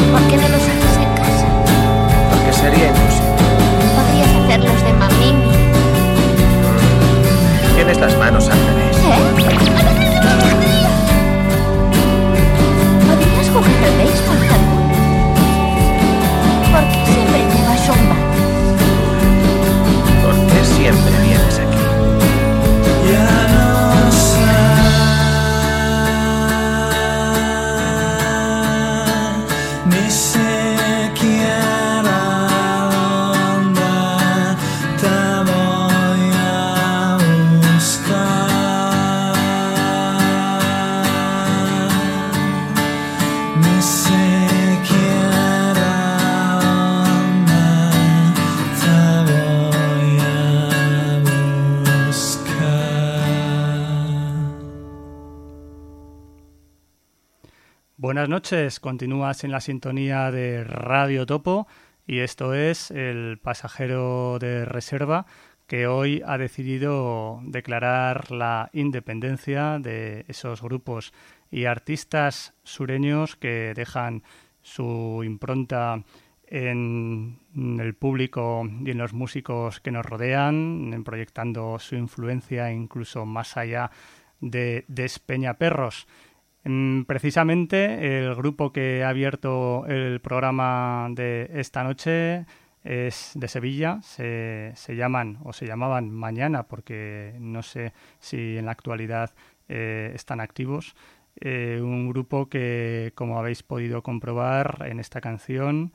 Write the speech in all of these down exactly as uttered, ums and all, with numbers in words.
¿Por qué no los haces en casa? Porque sería imposible. Podrías hacerlos de mamimi. Tienes las manos al revés. ¿Eh? ¿Podrías jugar al béisbol, Harold? ¿Por qué siempre llevas un bat? ¿Por qué siempre vienes aquí? Ya no sé ni siquiera dónde te voy a buscar, ni siquiera dónde te voy a buscar. Buenas noches, continúas en la sintonía de Radio Topo y esto es El Pasajero de Reserva, que hoy ha decidido declarar la independencia de esos grupos y artistas sureños que dejan su impronta en el público y en los músicos que nos rodean, en proyectando su influencia incluso más allá de Despeñaperros. Mm, Precisamente el grupo que ha abierto el programa de esta noche es de Sevilla, se, se llaman o se llamaban Mañana, porque no sé si en la actualidad eh, están activos. Eh, un grupo que, como habéis podido comprobar en esta canción,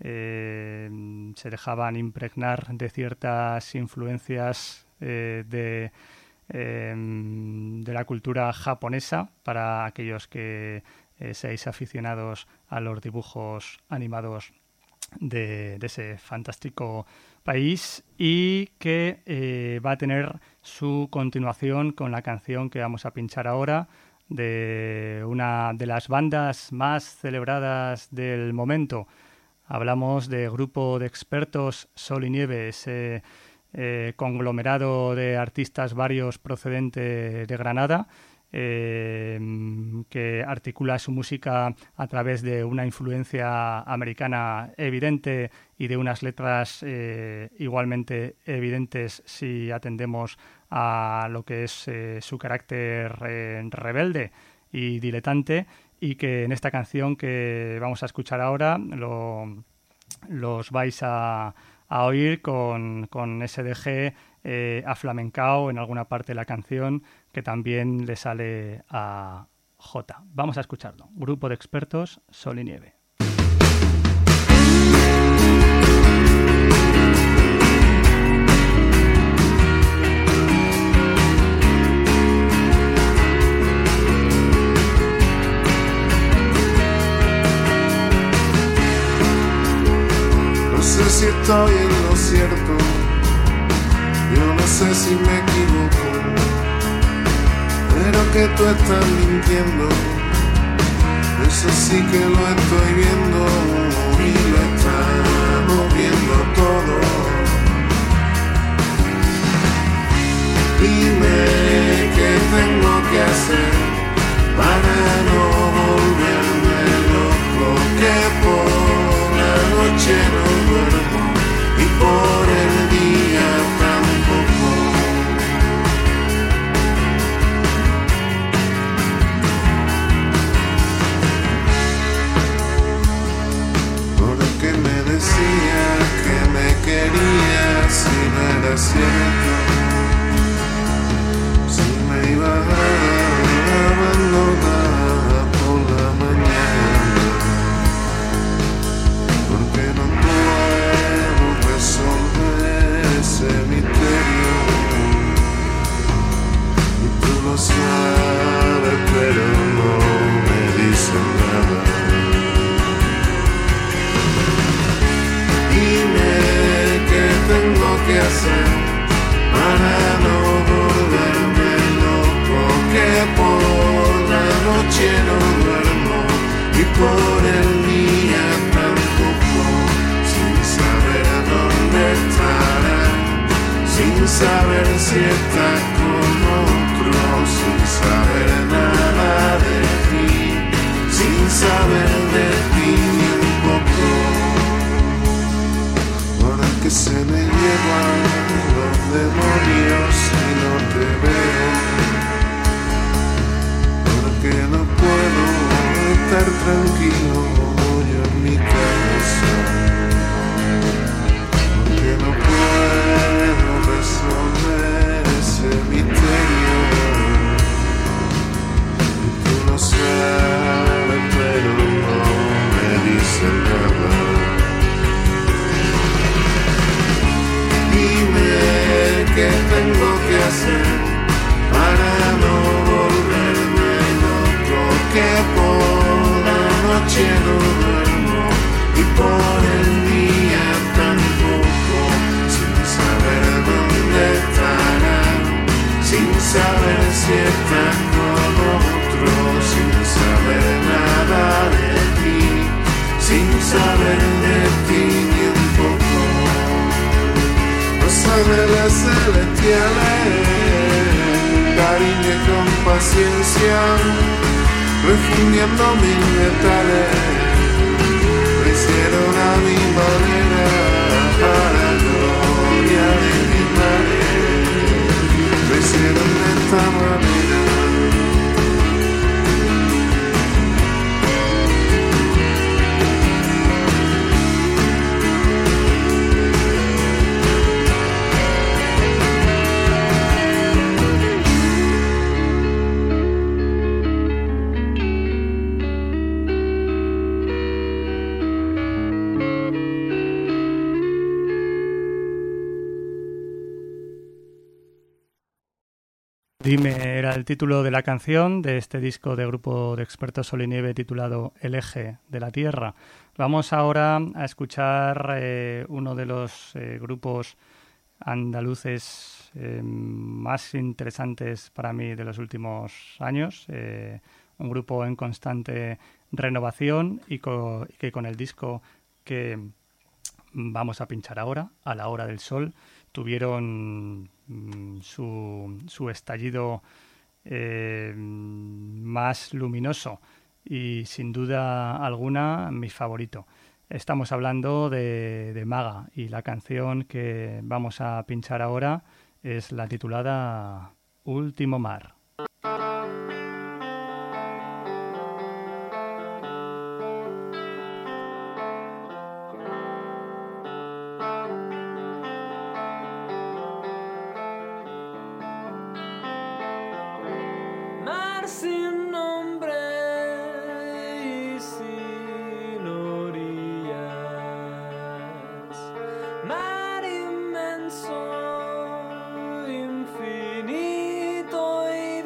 eh, se dejaban impregnar de ciertas influencias eh, de, eh, de la cultura japonesa, para aquellos que eh, seáis aficionados a los dibujos animados de, de ese fantástico país, y que eh, va a tener su continuación con la canción que vamos a pinchar ahora, de una de las bandas más celebradas del momento. Hablamos de Grupo de Expertos Sol y Nieve, ese eh, conglomerado de artistas varios procedente de Granada, eh, que articula su música a través de una influencia americana evidente y de unas letras eh, igualmente evidentes si atendemos a lo que es eh, su carácter eh, rebelde y diletante, y que en esta canción que vamos a escuchar ahora lo, los vais a, a oír con, con S D G eh, aflamencao en alguna parte de la canción, que también le sale a J. Vamos a escucharlo. Grupo de Expertos Sol y Nieve. No sé si estoy en lo cierto, yo no sé si me equivoco, pero que tú estás mintiendo, eso sí que lo estoy viendo y lo estamos viendo todo. Dime qué tengo que hacer para no volverme loco, que por la noche no duermo y por el día tampoco. Porque me decías que me querías y no era cierto, si me ibas a abandonar por la mañana, porque no puedo resolver ese misterio, y tú lo sabes pero no me dices nada. Dime qué tengo que hacer para no volverme loco, que por la noche no duermo y por el día tampoco, sin saber a dónde estará, sin saber si estás con otro, sin saber nada de ti, sin saber de ti ni un poco. se me llevan los demonios y no te veo, porque no puedo estar tranquilo yo en mi casa, porque no puedo resolver ese misterio. Tú lo sabes, pero no me dices nada. Dime qué tengo que hacer para no volverme loco, que por la noche no duermo y por el día tampoco, sin saber dónde estarán, sin saber si estás con otro, sin saber nada de ti, sin saber de ti ni un poco. Los ángeles celestiales, cariño y con paciencia, refundiendo mis metales, lo hicieron a mi manera, para gloria de mi madre, lo hicieron de esta manera. Dime era el título de la canción de este disco de grupo de expertos Sol y Nieve titulado El eje de la Tierra. Vamos ahora a escuchar eh, uno de los eh, grupos andaluces eh, más interesantes para mí de los últimos años, eh, un grupo en constante renovación y, co- y que con el disco que vamos a pinchar ahora, A la Hora del Sol, tuvieron mm, su, su estallido eh, más luminoso y sin duda alguna mi favorito. Estamos hablando de, de Maga y la canción que vamos a pinchar ahora es la titulada Último Mar. Mar sin nombre y sin orillas, mar inmenso, infinito y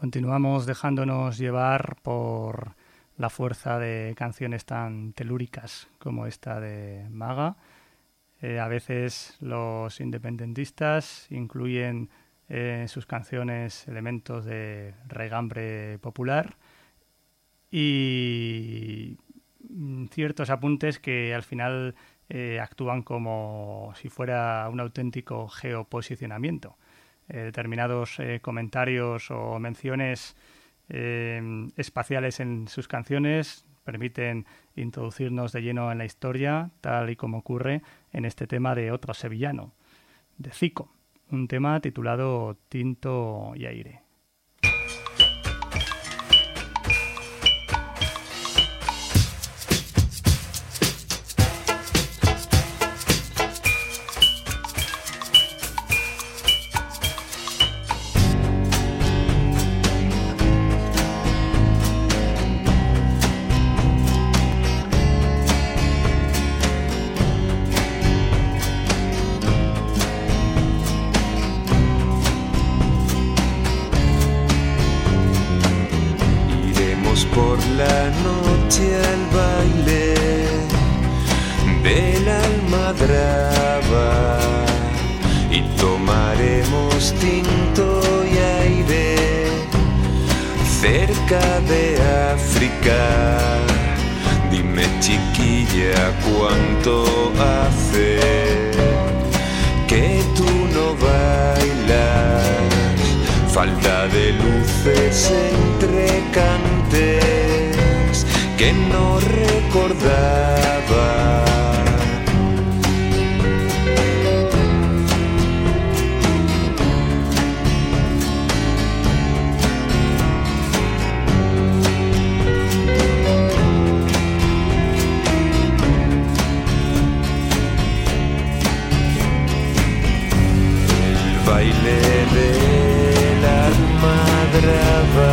Continuamos dejándonos llevar por la fuerza de canciones tan telúricas como esta de Maga. Eh, a veces los independentistas incluyen eh, en sus canciones elementos de regambre popular y ciertos apuntes que al final eh, actúan como si fuera un auténtico geoposicionamiento. Eh, determinados eh, comentarios o menciones eh, espaciales en sus canciones permiten introducirnos de lleno en la historia, tal y como ocurre en este tema de otro sevillano, de Zico, un tema titulado Tinto y Aire. La noche al baile del Almadraba y tomaremos tinto y aire cerca de África. Dime, chiquilla, cuánto hace que tú no bailas, falda de luces entre cantes que no recordaba. El baile de la Almadraba,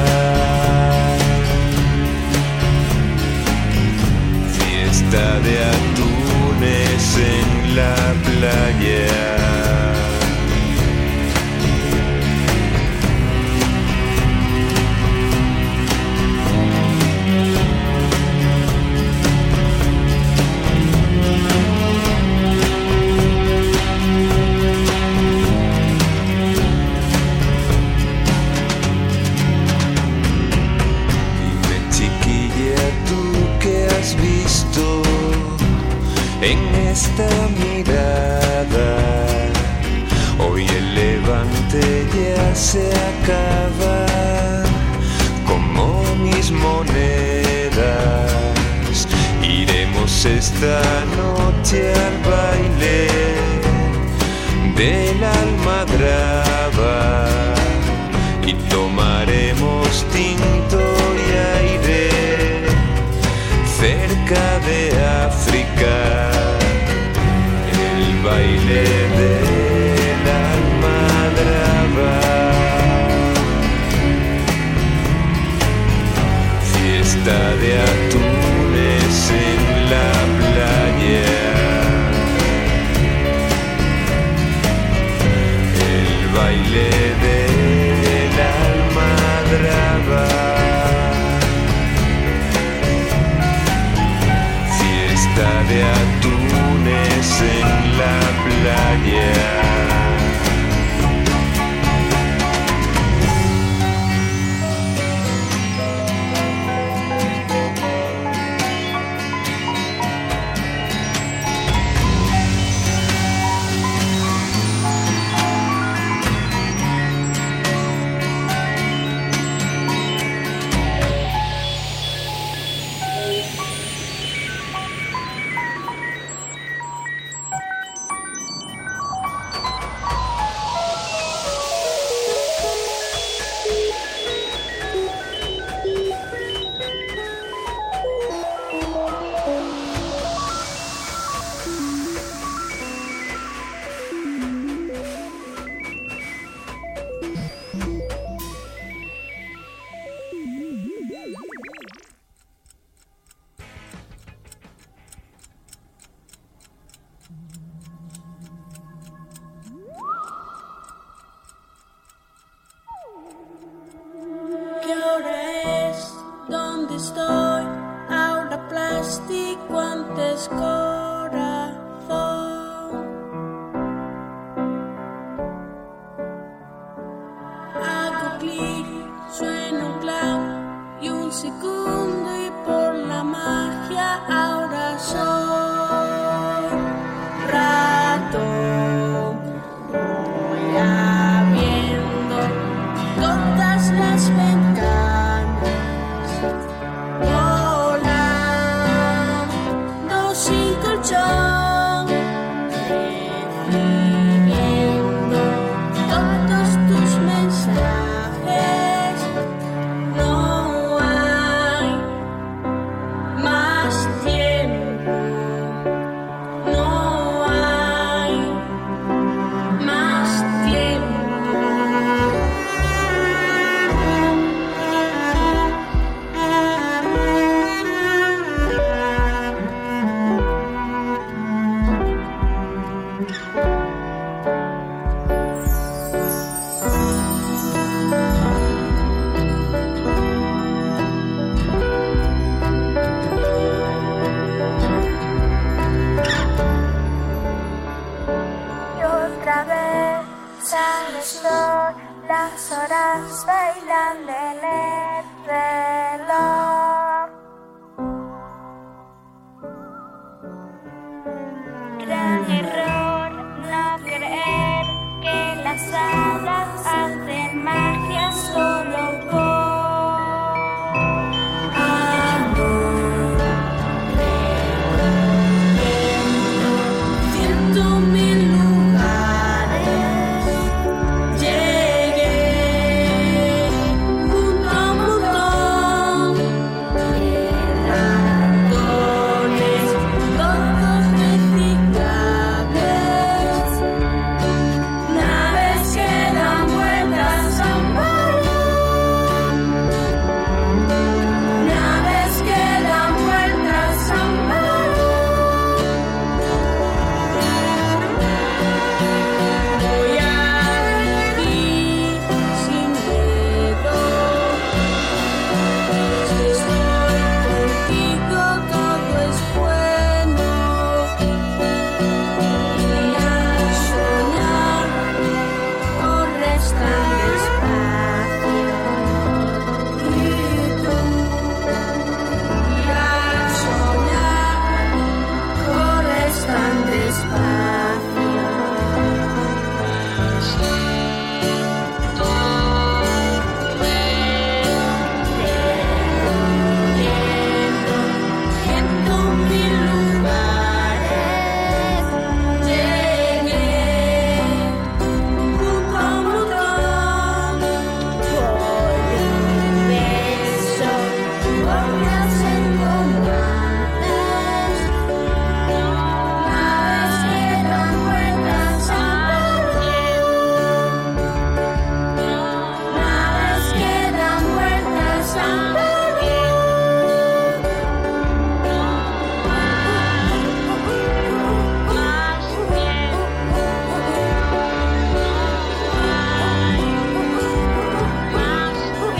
de atunes en la playa. Dime, chiquilla, ¿tú qué has visto en esta mirada? Hoy el levante ya se acaba, como mis monedas. Iremos esta noche al baile del Almadraba y tomaremos tinto y aire cerca de África. El baile de la Almadraba, fiesta de atunes en la playa. El baile de la Almadraba, de atunes en la playa. escribiendo todos tus mensajes. No hay más tiempo, no hay más tiempo. Y otra vez sale el sol, las horas bailan en el reloj. Gran error no creer que las hadas hacen magia solo con amor. Ciento mil lugares, llegué junto a un montón de ratones, todos reciclables, naves que dan vueltas a un balón, naves que dan vueltas a un balón. Voy a vivir sin miedo. Si estoy contigo todo es bueno. Y al soñar corres tan despacio. Y tú, y al soñar corres tan despacio. Ciento mil lugares, llegué junto a un montón. Por un beso, gorras engomadas, naves que dan vueltas a un balón, naves que dan vueltas a un balón. Más tiempo, más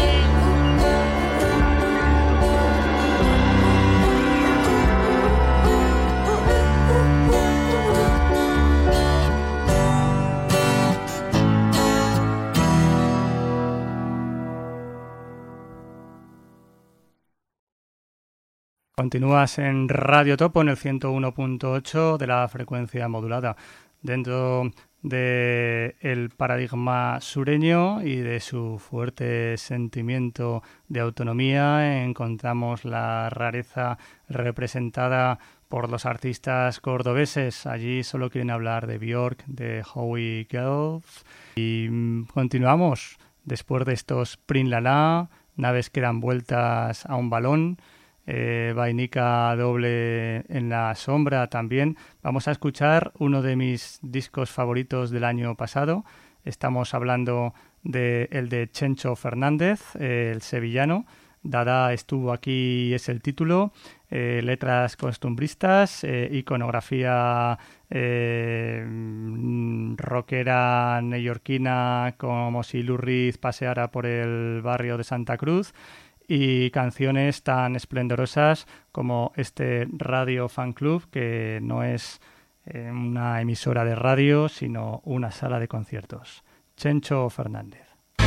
Continúas en Radio Topo en el ciento uno punto ocho de la frecuencia modulada. Dentro del paradigma sureño y de su fuerte sentimiento de autonomía encontramos la rareza representada por los artistas cordobeses. Allí solo quieren hablar de Björk, de Howie Gelf. Y mm, continuamos después de estos Prin La La, naves que dan vueltas a un balón. Eh, vainica doble en la sombra también. Vamos a escuchar uno de mis discos favoritos del año pasado. Estamos hablando de el de Chencho Fernández, eh, el sevillano. Dada estuvo aquí, es el título. Eh, letras costumbristas, eh, iconografía eh, rockera neoyorquina, como si Lou Reed paseara por el barrio de Santa Cruz. Y canciones tan esplendorosas como este Radio Fan Club, que no es eh, una emisora de radio, sino una sala de conciertos. Chencho Fernández.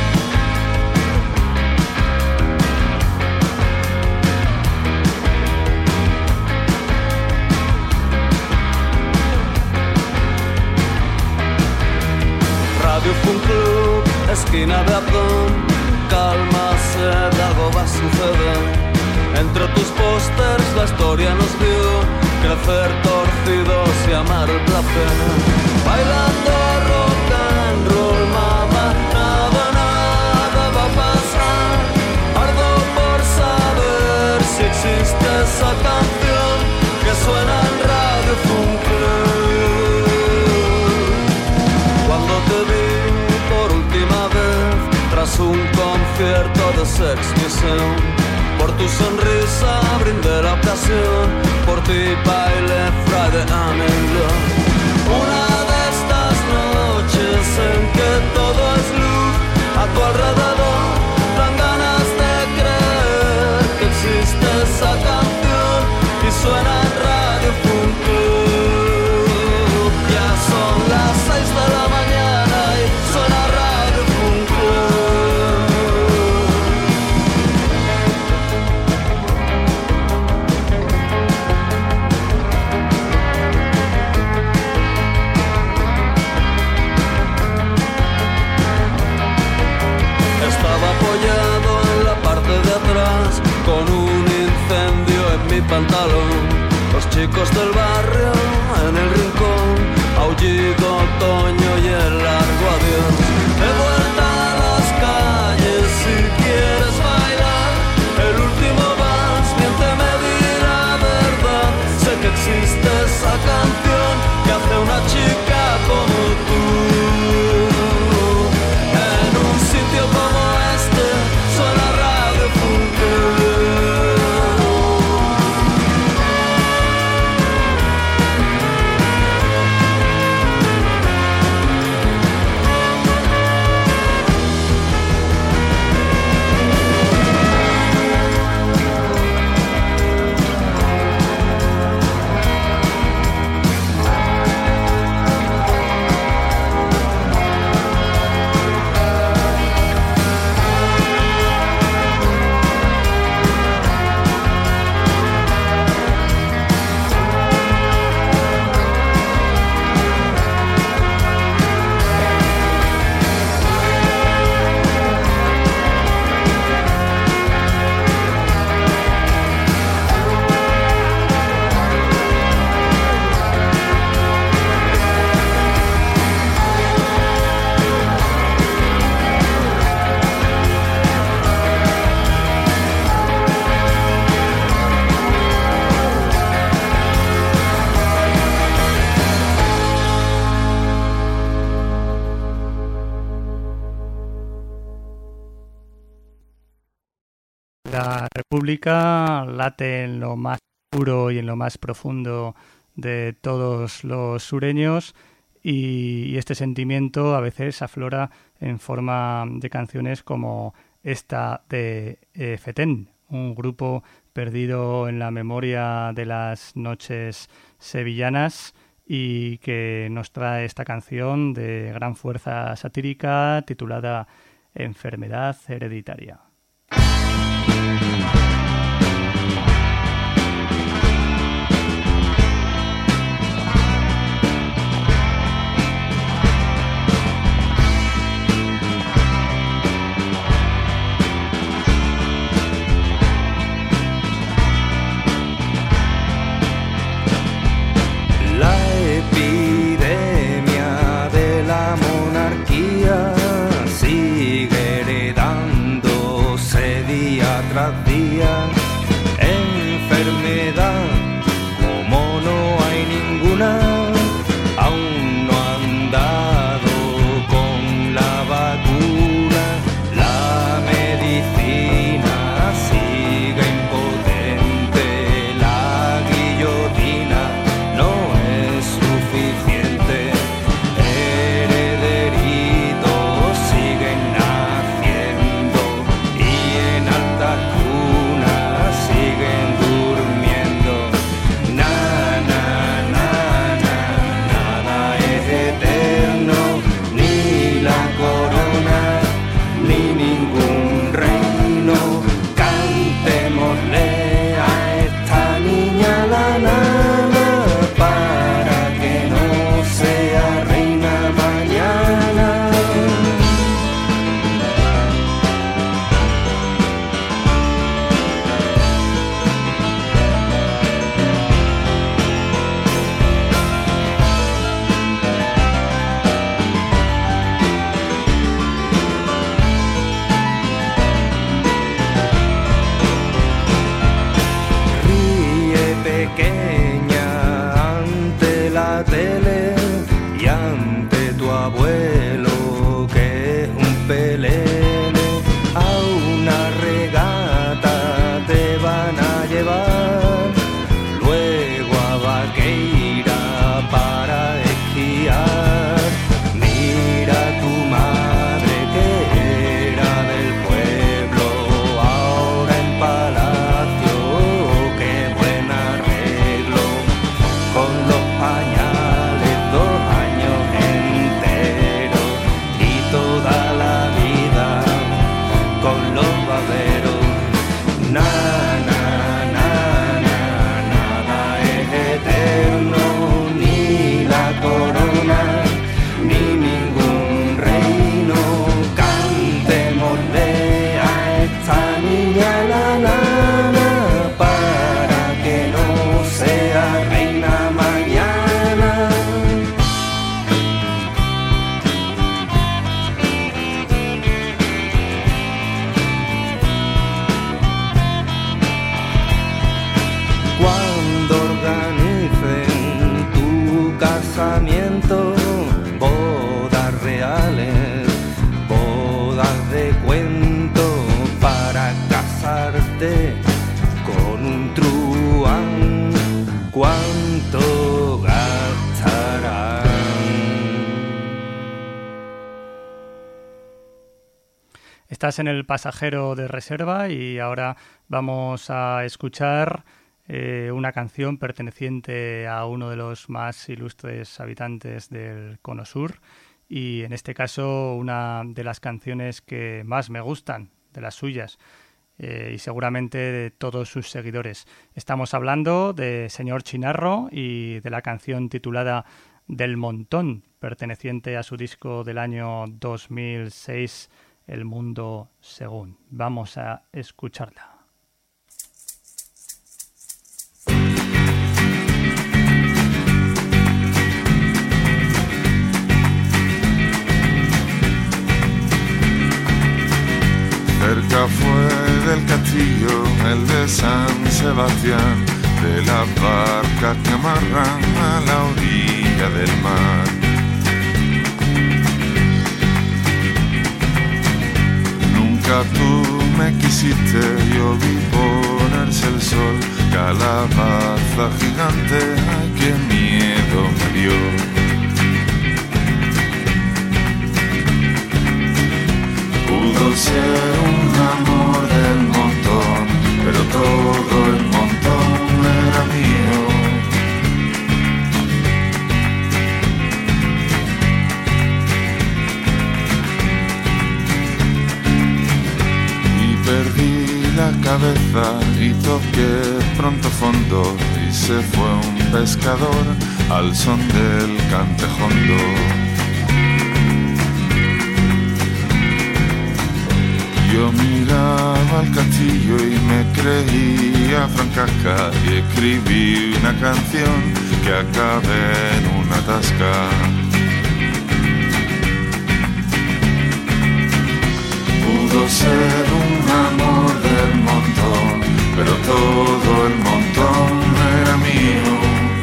Radio Fan Club, esquina de Azón. Calma, sed, algo va a suceder. Entre tus pósters la historia nos vio crecer torcidos y amar el placer. bailando rock and roll, mamá. Nada, nada va a pasar. Ardo por saber si existe esa canción que suena en Radio Funk Club. Cuando te vi por última vez tras un concierto de Sex Museum, por tu sonrisa brindé la ocasión, por ti bailé Friday I'm in Love. Una de estas noches en que todo es luz a tu alrededor, dan ganas de creer que existe esa canción y suena en Radio Funk Club. Ya son las seis de la mañana y suena Radio Funk Estaba apoyado en la parte de atrás con un incendio en mi pantalón. Los chicos del barrio en el rincón, aullido, otoño y el largo adiós. De vuelta a las calles si quieres bailar el último vals, miénteme di la verdad. Sé que existe esa canción que hace una chica como tú. En un sitio como este suena Radio Funk Club. La República late en lo más puro y en lo más profundo de todos los sureños, y este sentimiento a veces aflora en forma de canciones como esta de eh, Fetén, un grupo perdido en la memoria de las noches sevillanas y que nos trae esta canción de gran fuerza satírica titulada Enfermedad Hereditaria. Sigue heredándose día tras abuelo, que es un pelele, a una regata te van a llevar, luego a Vaqueira para esquiar. Mira a tu madre que era del pueblo, ahora en palacio, qué buen arreglo, con los pañales dos años enteros y toda la vida con los baberos. Na, na, na, na, nada es eterno, ni la corona, ni ningún reino. Cantémosle a esta niña la nana para que no sea reina mañana. Cuando organicen tu casamiento, bodas reales, bodas de cuento, para casarte con un truán, ¿cuánto gastarán? Estás en el pasajero de reserva y ahora vamos a escuchar eh, una canción perteneciente a uno de los más ilustres habitantes del Cono Sur y en este caso una de las canciones que más me gustan, de las suyas eh, y seguramente de todos sus seguidores. Estamos hablando de Señor Chinarro y de la canción titulada Del Montón, perteneciente a su disco del año dos mil seis, El Mundo Según. Vamos a escucharla. Cerca fue del castillo, el de San Sebastián, de las barcas que amarran a la orilla del mar. Nunca tú me quisiste, yo vi ponerse el sol, calabaza gigante, ay, qué miedo me dio. Pudo ser un amor del montón, pero todo el montón era mío. Y perdí la cabeza y toqué pronto fondo, y se fue un pescador al son del cantejondo. Yo miraba al castillo y me creía Francasca y escribí una canción que acabé en una tasca. Pudo ser un amor del montón, pero todo el montón era mío.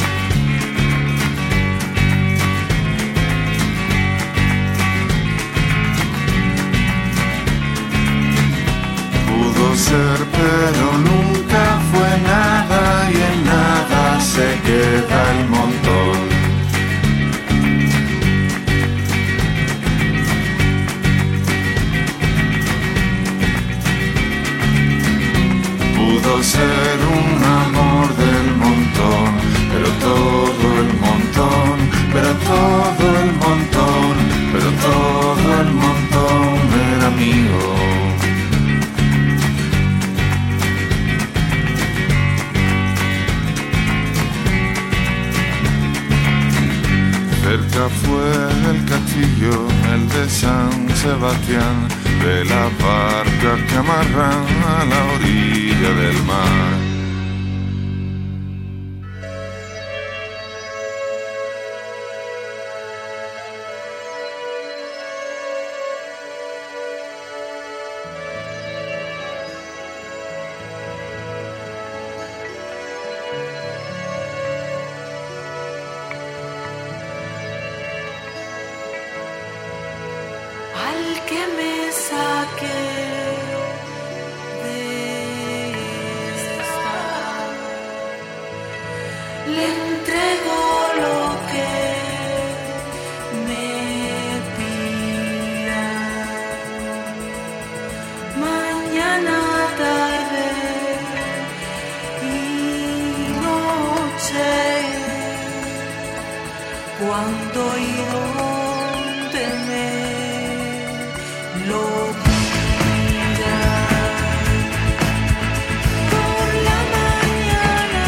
Pudo ser, pero nunca fue nada, y en nada se queda el montón. Pudo ser un amor del montón, pero todo el montón, pero todo el montón, pero todo el montón era mío. Cerca fue el castillo, el de San Sebastián, de las barcas que amarran a la orilla del mar. que me saque de esta. Le entrego lo que me pida. Mañana, tarde y noche, cuando y donde me lo pida. Por la mañana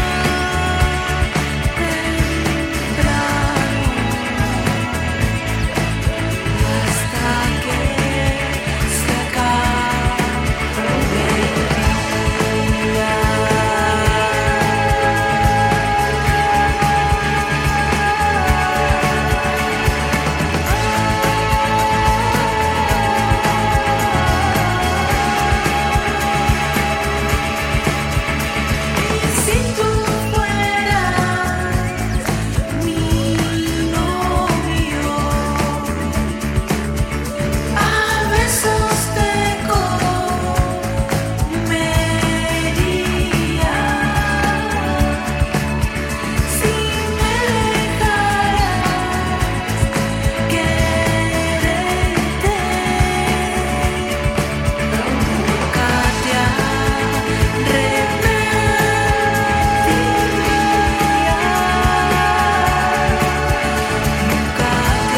temprano y hasta que se acabe el día. Si tú fueras mi novio, a besos te comería. Si me dejaras quererte, nunca te arrepentirías. Nunca te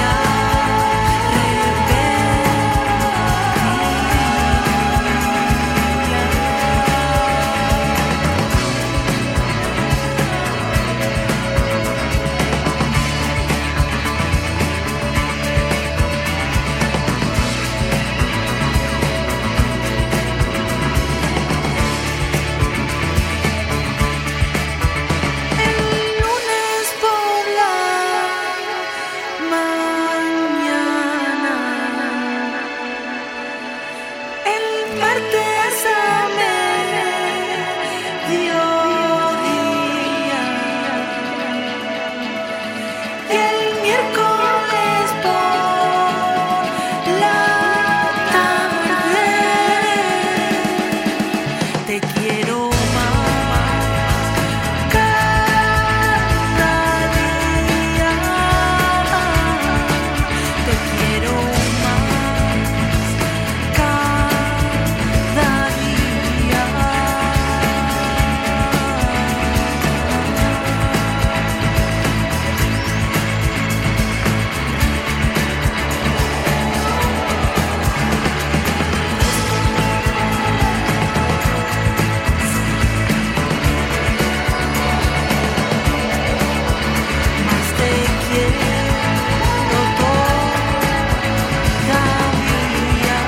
El lunes por la mañana, el martes a mediodía y el miércoles por la tarde. Te quiero más cada día. Te quiero más cada día. Más te quiero todavía.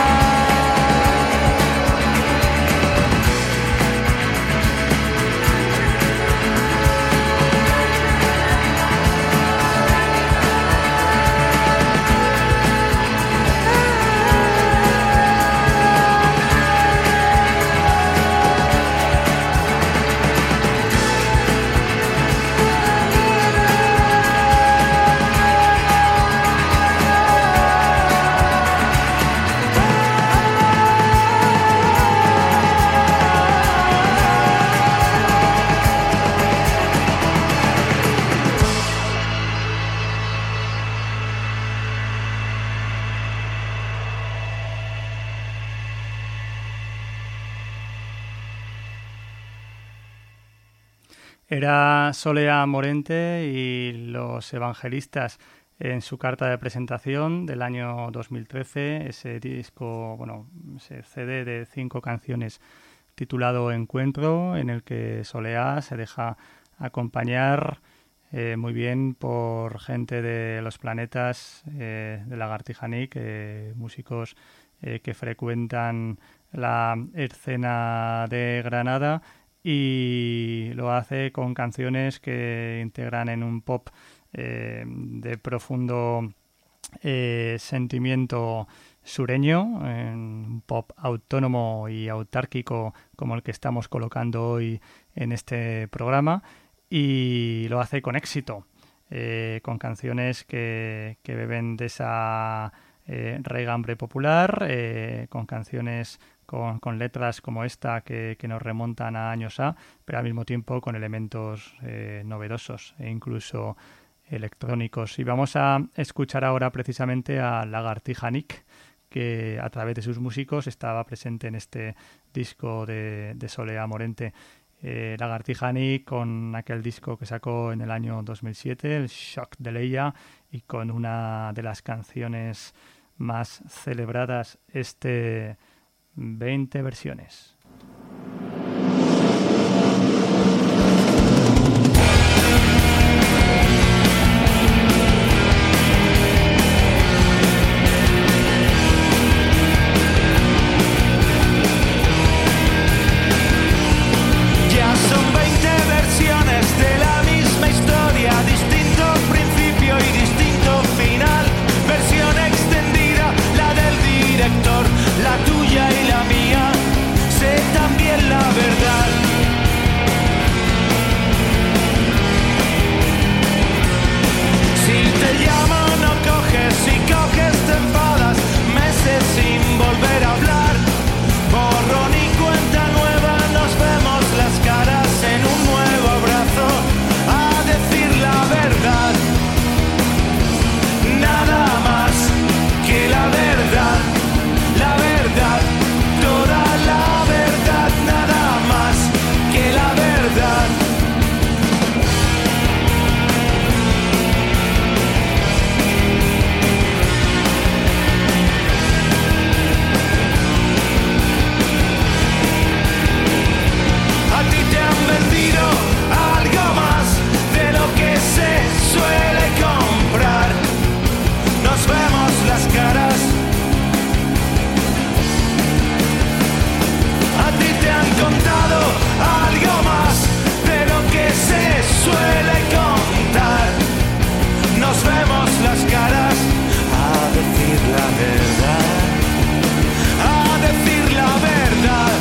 Era Solea Morente y los Evangelistas en su carta de presentación del año dos mil trece, ese disco, bueno, ese C D de cinco canciones titulado Encuentro, en el que Solea se deja acompañar eh, muy bien por gente de Los Planetas, eh, de Lagartijanic, eh, músicos eh, que frecuentan la escena de Granada, y lo hace con canciones que integran en un pop eh, de profundo eh, sentimiento sureño, en un pop autónomo y autárquico como el que estamos colocando hoy en este programa, y lo hace con éxito, eh, con canciones que, que beben de esa eh, regambre popular, eh, con canciones con, con letras como esta que, que nos remontan a años A, pero al mismo tiempo con elementos eh, novedosos e incluso electrónicos. Y vamos a escuchar ahora precisamente a Lagartija Nick, que a través de sus músicos estaba presente en este disco de, de Soleá Morente. Eh, Lagartija Nick con aquel disco que sacó en el año dos mil siete, el Shock de Leia, y con una de las canciones más celebradas, este veinte versiones. De la misma historia, distinto principio y distinto final. Versión extendida, la del director, la tuya y la mía. Sé también la verdad. Si te llamo no coges, si coges te enfadas. Meses sin volver a hablar. Borrón y cuenta nueva, nos vemos las caras en un nuevo abrazo a decir la verdad. Nada más que la verdad, la verdad, toda la verdad, nada más que la verdad. A ti te han vendido algo más de lo que se suele comprar. Nos vemos las caras. A ti te han contado algo más de lo que se suele contar. Nos vemos las caras a decir la verdad, a decir la verdad.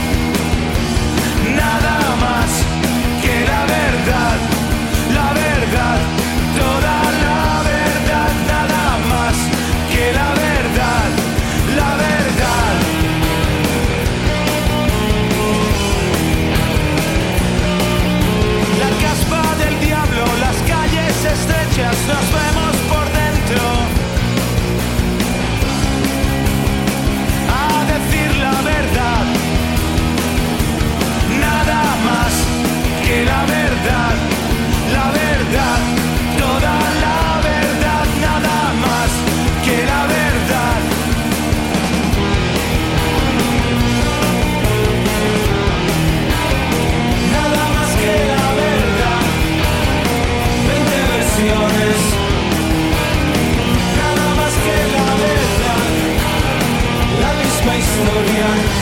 Nada más que la verdad, la verdad, toda la verdad, nada más que la verdad, la verdad. La caspa del diablo, las calles estrechas, nos vemos por dentro. A decir la verdad. Nada más que la verdad, la verdad, toda la verdad, nada más que la verdad. Nada más que la verdad, veinte versiones. Nada más que la verdad, la misma historia.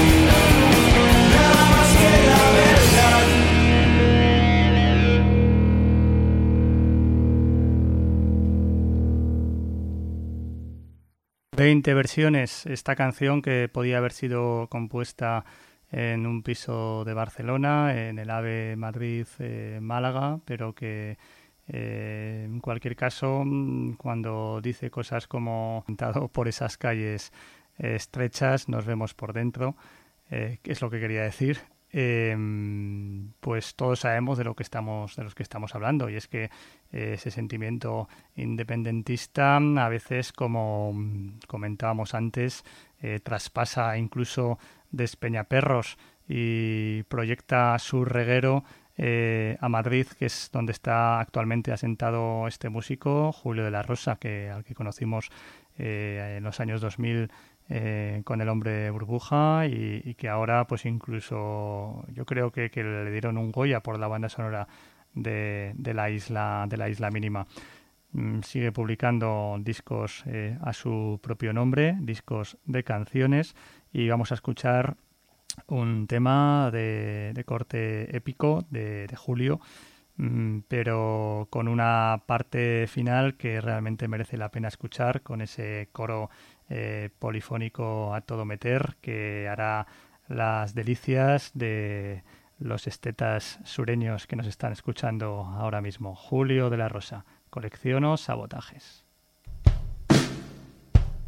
veinte versiones, esta canción que podía haber sido compuesta en un piso de Barcelona, en el AVE Madrid-Málaga, eh, pero que eh, en cualquier caso, cuando dice cosas como "Sentado por esas calles eh, estrechas, nos vemos por dentro", eh, que es lo que quería decir, eh, pues todos sabemos de lo que estamos, de los que estamos hablando, y es que eh, ese sentimiento independentista a veces, como comentábamos antes, eh, traspasa incluso Despeñaperros y proyecta su reguero eh, a Madrid, que es donde está actualmente asentado este músico, Julio de la Rosa, que al que conocimos eh, en los años dos mil Eh, con El Hombre Burbuja, y, y que ahora pues incluso yo creo que, que le dieron un Goya por la banda sonora de, de la isla de la isla mínima. Mm, sigue publicando discos eh, a su propio nombre, discos de canciones, y vamos a escuchar un tema de, de corte épico de, de Julio, mm, pero con una parte final que realmente merece la pena escuchar, con ese coro Eh, polifónico a todo meter, que hará las delicias de los estetas sureños que nos están escuchando ahora mismo. Julio de la Rosa, colecciono sabotajes.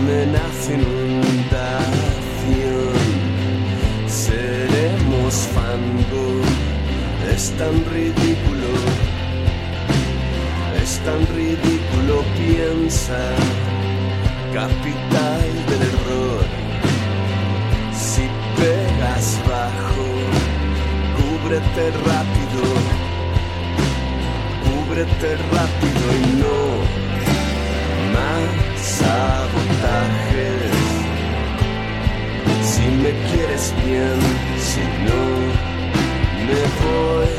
amenaza inundación. Seremos fango, es tan ridículo, es tan ridículo, piensa, capital del error. Si pegas bajo, cúbrete rápido, cúbrete rápido y no más sabotajes. Si me quieres bien, si no, me voy.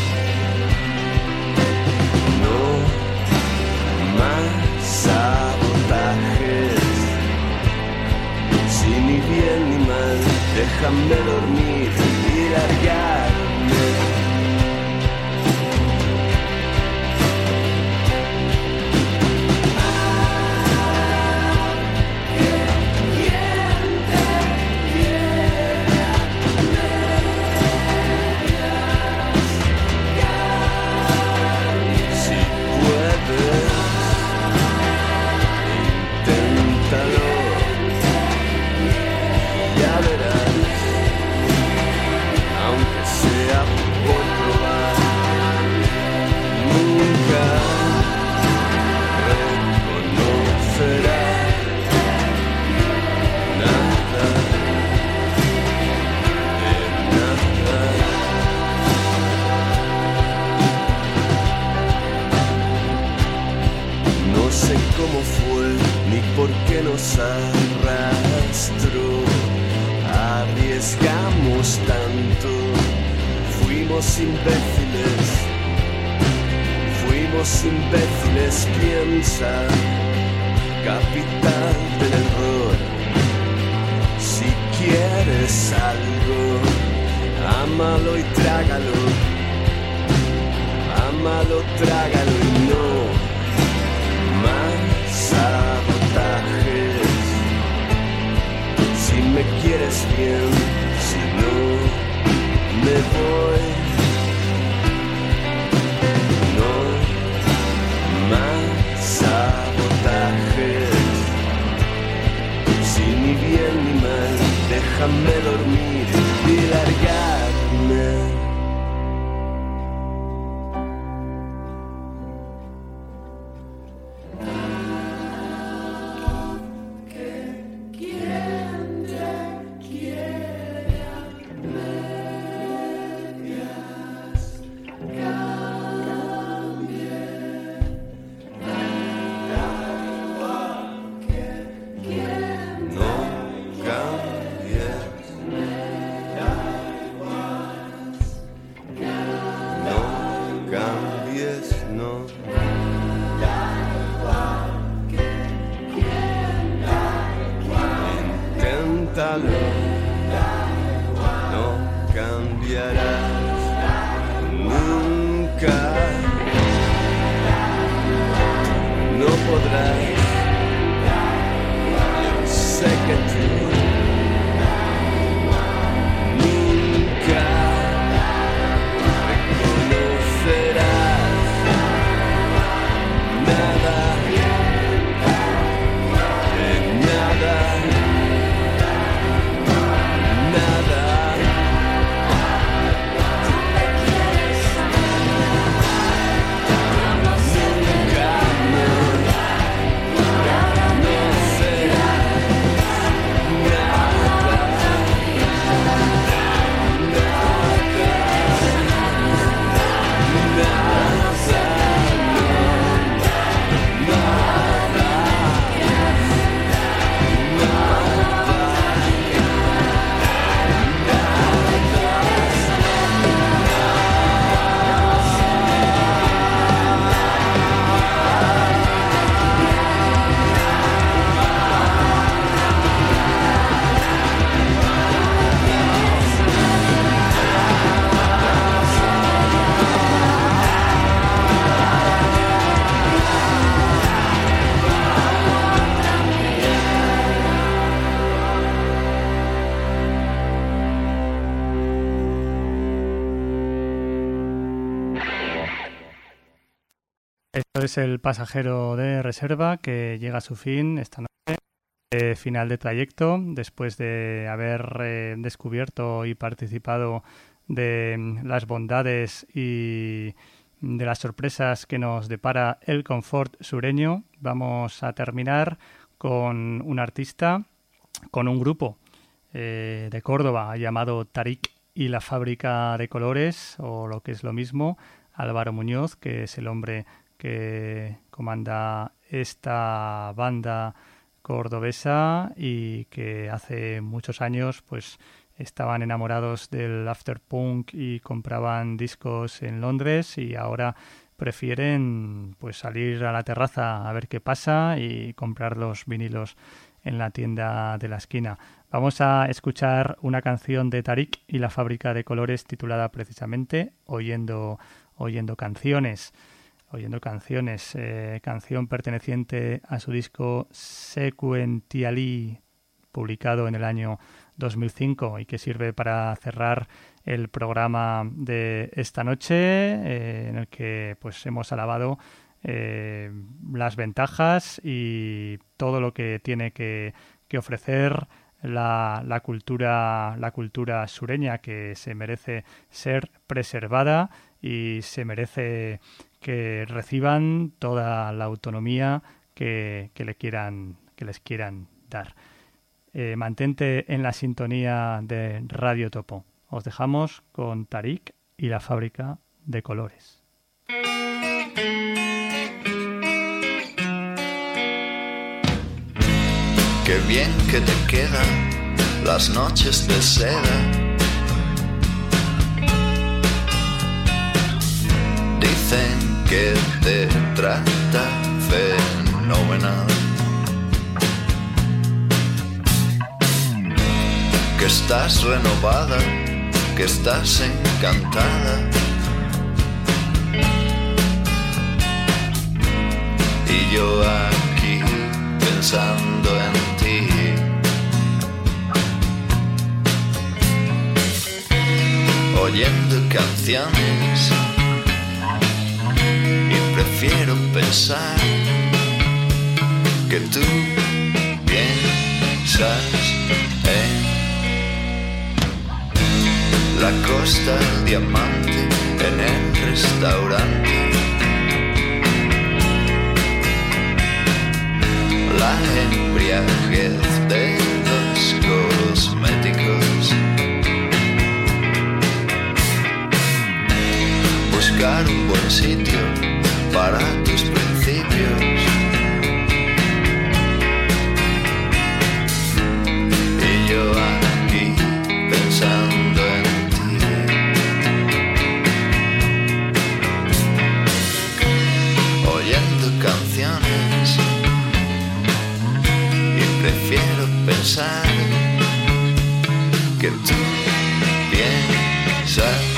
No más sabotajes. Si ni bien ni mal, déjame dormir y largarme. Cómo fue ni por qué nos arrastró, arriesgamos tanto, fuimos imbéciles, fuimos imbéciles, piensa, capital del error. Si quieres algo, ámalo y trágalo, ámalo, trágalo y no más sabotajes. Si me quieres bien, si no, me voy. No más sabotajes. Si ni bien ni mal, déjame dormir y largarme. No cambiarás nunca, no podrás. Yo sé que tú nunca reconocerás nada de nada. Esto es El pasajero de reserva, que llega a su fin esta noche. eh, final de trayecto, después de haber eh, descubierto y participado de mm, las bondades y de las sorpresas que nos depara el confort sureño. Vamos a terminar con un artista, con un grupo eh, de Córdoba llamado Tarik y la Fábrica de Colores, o lo que es lo mismo, Álvaro Muñoz, que es el hombre que comanda esta banda cordobesa y que hace muchos años pues estaban enamorados del afterpunk y compraban discos en Londres, y ahora prefieren pues salir a la terraza a ver qué pasa y comprar los vinilos en la tienda de la esquina. Vamos a escuchar una canción de Tarik y la Fábrica de Colores titulada precisamente Oyendo, oyendo canciones. Oyendo canciones, eh, canción perteneciente a su disco Sequentially, publicado en el año dos mil cinco, y que sirve para cerrar el programa de esta noche, eh, en el que pues hemos alabado eh, las ventajas y todo lo que tiene que, que ofrecer la, la cultura la cultura sureña, que se merece ser preservada y se merece que reciban toda la autonomía que, que le quieran que les quieran dar. Eh, mantente en la sintonía de Radio Topo. Os dejamos con Tarik y la Fábrica de Colores. Qué bien que te quedan las noches de seda. Dicen que te trata fenomenal, que estás renovada, que estás encantada. Y yo aquí pensando en ti, oyendo canciones, y prefiero pensar que tú piensas en la Costa del Diamante, en el restaurante, la embriaguez de los cosméticos, buscar un buen sitio para tus principios, y yo aquí pensando en ti, oyendo canciones, y prefiero pensar que tú piensas